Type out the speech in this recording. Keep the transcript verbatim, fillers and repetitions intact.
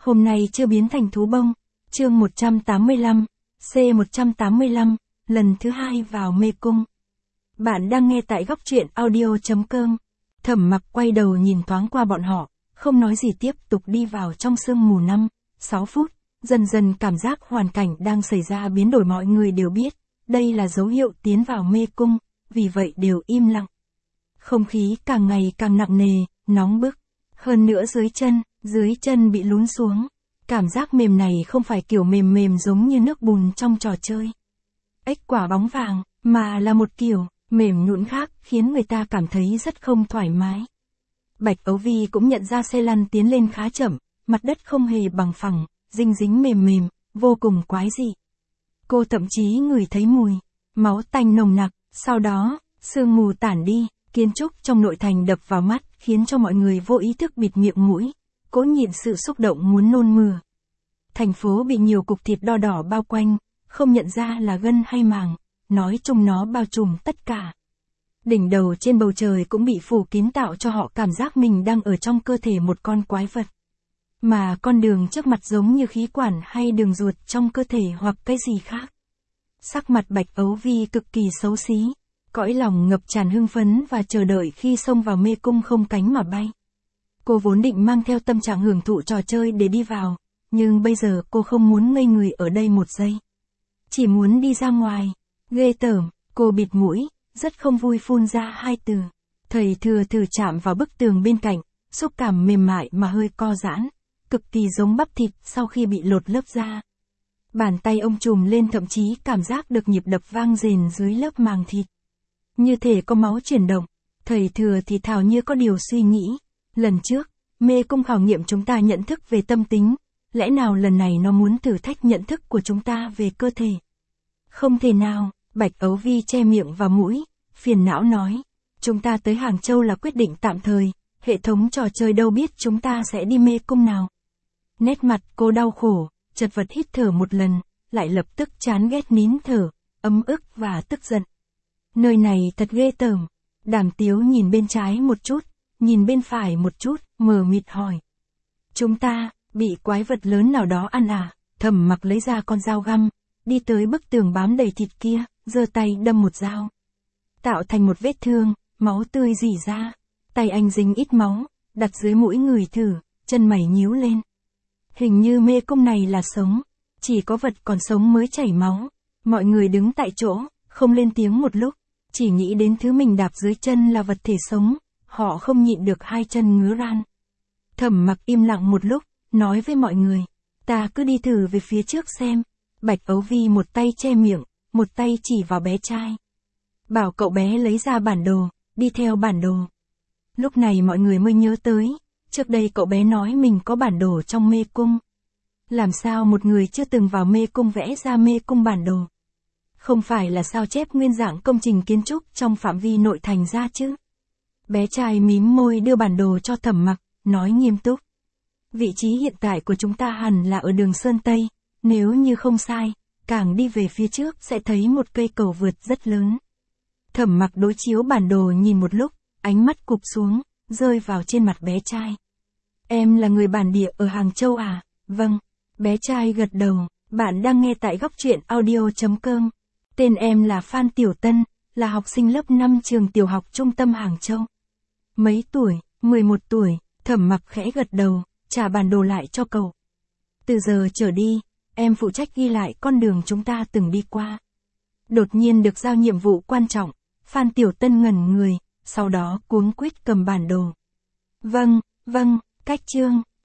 Hôm nay chưa biến thành thú bông. Chương một trăm tám mươi lăm, C một trăm tám mươi lăm, lần thứ hai vào mê cung. Bạn đang nghe tại góc truyện audio.com. Thẩm Mặc quay đầu nhìn thoáng qua bọn họ, không nói gì tiếp tục đi vào trong sương mù năm, sáu phút, dần dần cảm giác hoàn cảnh đang xảy ra biến đổi mọi người đều biết, đây là dấu hiệu tiến vào mê cung, vì vậy đều im lặng. Không khí càng ngày càng nặng nề, nóng bức, hơn nữa dưới chân, dưới chân bị lún xuống. Cảm giác mềm này không phải kiểu mềm mềm giống như nước bùn trong trò chơi ếch quả bóng vàng, mà là một kiểu mềm nhũn khác khiến người ta cảm thấy rất không thoải mái. Bạch Ấu Vi cũng nhận ra xe lăn tiến lên khá chậm, mặt đất không hề bằng phẳng, dinh dính mềm mềm, vô cùng quái dị. Cô thậm chí ngửi thấy mùi máu tanh nồng nặc, sau đó, sương mù tản đi, kiến trúc trong nội thành đập vào mắt khiến cho mọi người vô ý thức bịt miệng mũi, cố nhịn sự xúc động muốn nôn mửa. Thành phố bị nhiều cục thịt đỏ đỏ bao quanh, không nhận ra là gân hay màng, nói chung nó bao trùm tất cả. Đỉnh đầu trên bầu trời cũng bị phủ kín tạo cho họ cảm giác mình đang ở trong cơ thể một con quái vật. Mà con đường trước mặt giống như khí quản hay đường ruột trong cơ thể hoặc cái gì khác. Sắc mặt Bạch Ấu Vi cực kỳ xấu xí, cõi lòng ngập tràn hưng phấn và chờ đợi khi xông vào mê cung không cánh mà bay. Cô vốn định mang theo tâm trạng hưởng thụ trò chơi để đi vào, nhưng bây giờ cô không muốn ngây người ở đây một giây. Chỉ muốn đi ra ngoài. Ghê tởm, cô bịt mũi, rất không vui phun ra hai từ. Thầy thừa thử chạm vào bức tường bên cạnh, xúc cảm mềm mại mà hơi co giãn, cực kỳ giống bắp thịt sau khi bị lột lớp da. Bàn tay ông trùm lên thậm chí cảm giác được nhịp đập vang rền dưới lớp màng thịt. Như thể có máu chuyển động, thầy thừa thì thào như có điều suy nghĩ. Lần trước, mê cung khảo nghiệm chúng ta nhận thức về tâm tính, lẽ nào lần này nó muốn thử thách nhận thức của chúng ta về cơ thể? Không thể nào, Bạch Ấu Vi che miệng và mũi, phiền não nói. Chúng ta tới Hàng Châu là quyết định tạm thời, hệ thống trò chơi đâu biết chúng ta sẽ đi mê cung nào. Nét mặt cô đau khổ, chật vật hít thở một lần, lại lập tức chán ghét nín thở, ấm ức và tức giận. Nơi này thật ghê tởm. Đàm Tiếu nhìn bên trái một chút, nhìn bên phải một chút, mờ mịt hỏi. Chúng ta, bị quái vật lớn nào đó ăn à? Thẩm Mặc lấy ra con dao găm, đi tới bức tường bám đầy thịt kia, giơ tay đâm một dao. Tạo thành một vết thương, máu tươi rỉ ra. Tay anh dính ít máu, đặt dưới mũi người thử, chân mày nhíu lên. Hình như mê cung này là sống, chỉ có vật còn sống mới chảy máu. Mọi người đứng tại chỗ, không lên tiếng một lúc, chỉ nghĩ đến thứ mình đạp dưới chân là vật thể sống, họ không nhịn được hai chân ngứa ran. Thẩm Mặc im lặng một lúc, nói với mọi người, ta cứ đi thử về phía trước xem. Bạch Ấu Vi một tay che miệng, một tay chỉ vào bé trai. Bảo cậu bé lấy ra bản đồ, đi theo bản đồ. Lúc này mọi người mới nhớ tới, trước đây cậu bé nói mình có bản đồ trong mê cung. Làm sao một người chưa từng vào mê cung vẽ ra mê cung bản đồ? Không phải là sao chép nguyên dạng công trình kiến trúc trong phạm vi nội thành ra chứ? Bé trai mím môi đưa bản đồ cho Thẩm Mặc, nói nghiêm túc. Vị trí hiện tại của chúng ta hẳn là ở đường Sơn Tây, nếu như không sai, càng đi về phía trước sẽ thấy một cây cầu vượt rất lớn. Thẩm Mặc đối chiếu bản đồ nhìn một lúc, ánh mắt cụp xuống, rơi vào trên mặt bé trai. Em là người bản địa ở Hàng Châu à? Vâng. Bé trai gật đầu, bạn đang nghe tại góc truyện audio.com. Tên em là Phan Tiểu Tân, là học sinh lớp năm trường tiểu học trung tâm Hàng Châu. Mấy tuổi? mười một tuổi, Thẩm Mặc khẽ gật đầu, trả bản đồ lại cho cậu. Từ giờ trở đi, em phụ trách ghi lại con đường chúng ta từng đi qua. Đột nhiên được giao nhiệm vụ quan trọng, Phan Tiểu Tân ngẩn người, sau đó cuống quýt cầm bản đồ. Vâng, vâng, cách chương.